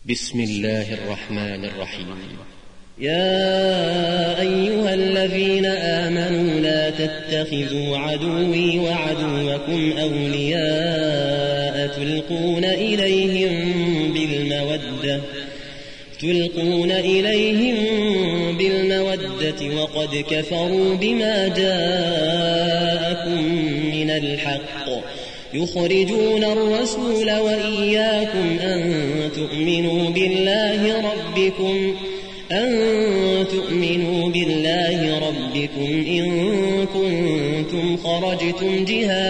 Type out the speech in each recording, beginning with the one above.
بسم الله الرحمن الرحيم. يا أيها الذين آمنوا لا تتخذوا عدوي وعدوكم أولياء تلقون إليهم بالمودة وقد كفروا بما جاءكم من الحق يخرجون الرسول وإياكم أن تؤمنوا بالله ربكم إن كنتم خرجتم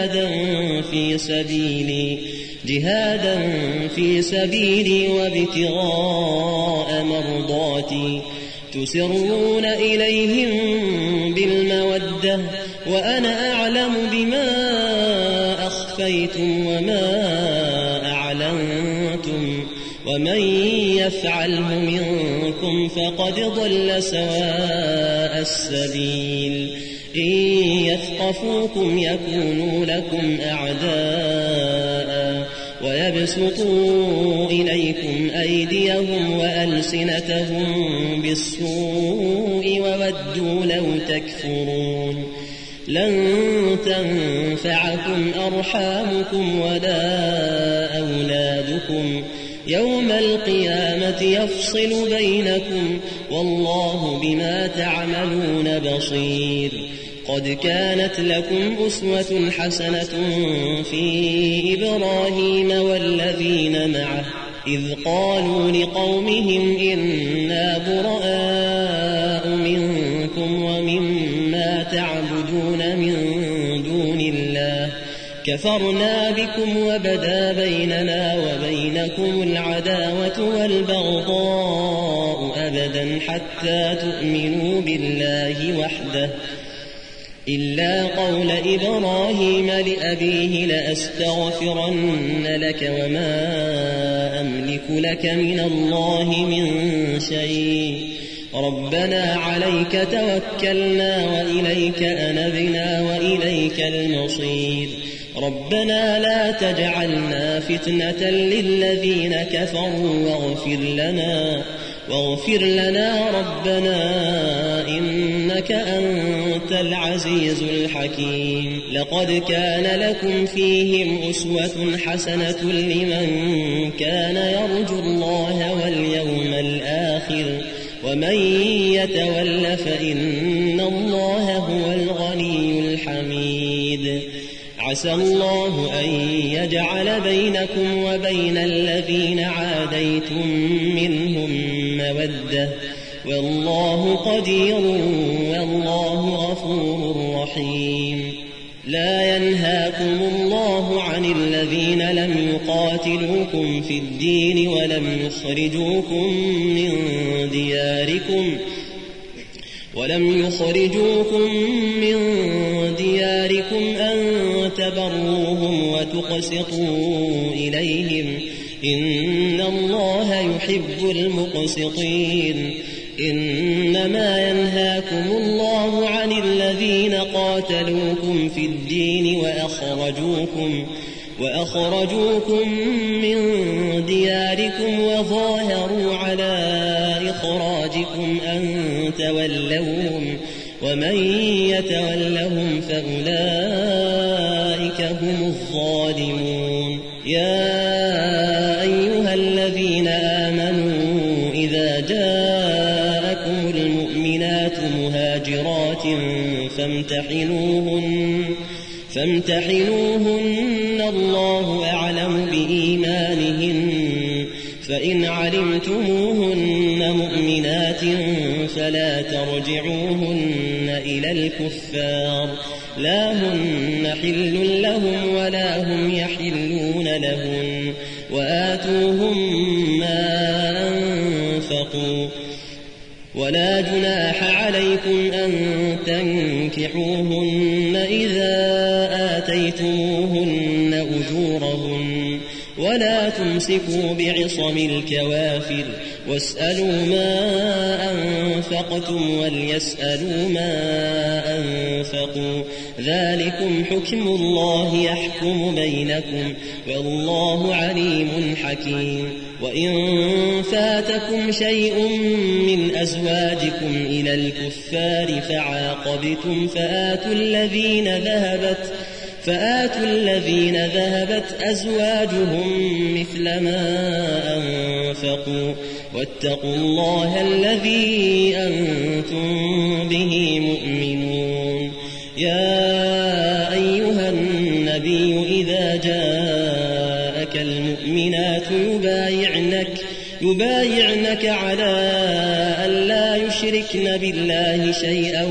جهادا في سبيلي وابتغاء مرضاتي تسرون إليهم بالمودة وأنا أعلم بما أخفيتم وما أعلنتم ومن يفعله منكم فقد ضل سواء السبيل إن يثقفوكم يكونوا لكم أعداء ويبسطوا إليكم أيديهم وألسنتهم بالسوء وودوا لو تكفرون لن تنفعكم أرحامكم ولا أولادكم يوم القيامة يفصل بينكم والله بما تعملون بصير. قد كانت لكم أسوة حسنة في إبراهيم والذين معه إذ قالوا لقومهم إنا براء منكم ومما تعبدون من دون الله كفرنا بكم وبدا بيننا وبينكم العداوة والبغضاء أبدا حتى تؤمنوا بالله وحده إلا قول إبراهيم لأبيه لأستغفرن لك وما أملك لك من الله من شيء ربنا عليك توكلنا وإليك أنبنا وإليك المصير ربنا لا تجعلنا فتنة للذين كفروا واغفر لنا ربنا إنك أنت العزيز الحكيم. لقد كان لكم فيهم أسوة حسنة لمن كان يرجو الله واليوم الآخر ومن يتول فإن الله هو الغني الحميد. عسى الله أن يجعل بينكم وبين الذين عاديتم منهم مودة والله قدير والله غفور رحيم. لا ينهاكم الله عن الذين لم يقاتلوكم في الدين ولم يخرجوكم من دياركم أن تبروهم وتقسطوا إليهم إن الله يحب المقسطين. إنما ينهاكم الله عن الذين قاتلوكم في الدين وأخرجوكم من دياركم وظاهروا على إخراجكم أن تولوهم ومن يتولهم فأولئك هم الظالمون. يا أيها الذين آمنوا إذا جاءكم المؤمنات مهاجرات فامتحنوهن الله أعلم بإيمانهن فإن علمتموهن مؤمنات فلا ترجعوهن إلى الكفار لا هن حل لهم ولا هم يحلون لهن وآتوهم ما أنفقوا ولا جناح عليكم أن تنكحوهن إذا آتيتموهن أجورهن ولا تمسكوا بعصم الكوافر واسألوا ما أنفقتم وليسألوا ما أنفقوا ذلكم حكم الله يحكم بينكم والله عليم حكيم. وإن فاتكم شيء من أزواجكم إلى الكفار فعاقبتم فآتوا الذين ذهبت أزواجهم مثل ما أنفقوا واتقوا الله الذي أنتم به مؤمنون. يا أيها النبي إذا جاءك المؤمنات يبايعنك على أن لا يشركن بالله شيئا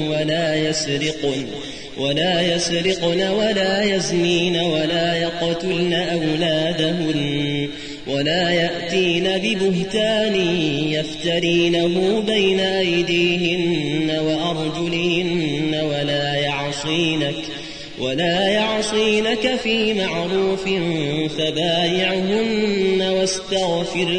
ولا يسرقن ولا يزنين ولا يقتلن أولادهن ولا يأتين ببهتان يفترينه بين أيديهن وأرجلهن ولا يعصينك في معروف فبايعهن واستغفر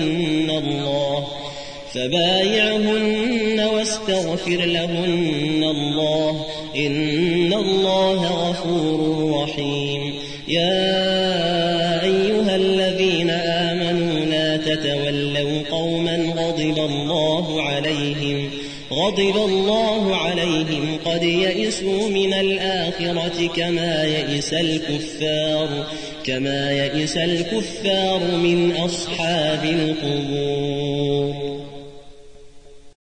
لهن الله إن الله غفور رحيم. يا أيها الذين آمنوا لا تتولوا قوما غضب الله عليهم قد يئسوا من الآخرة كما يئس الكفار من أصحاب القبور.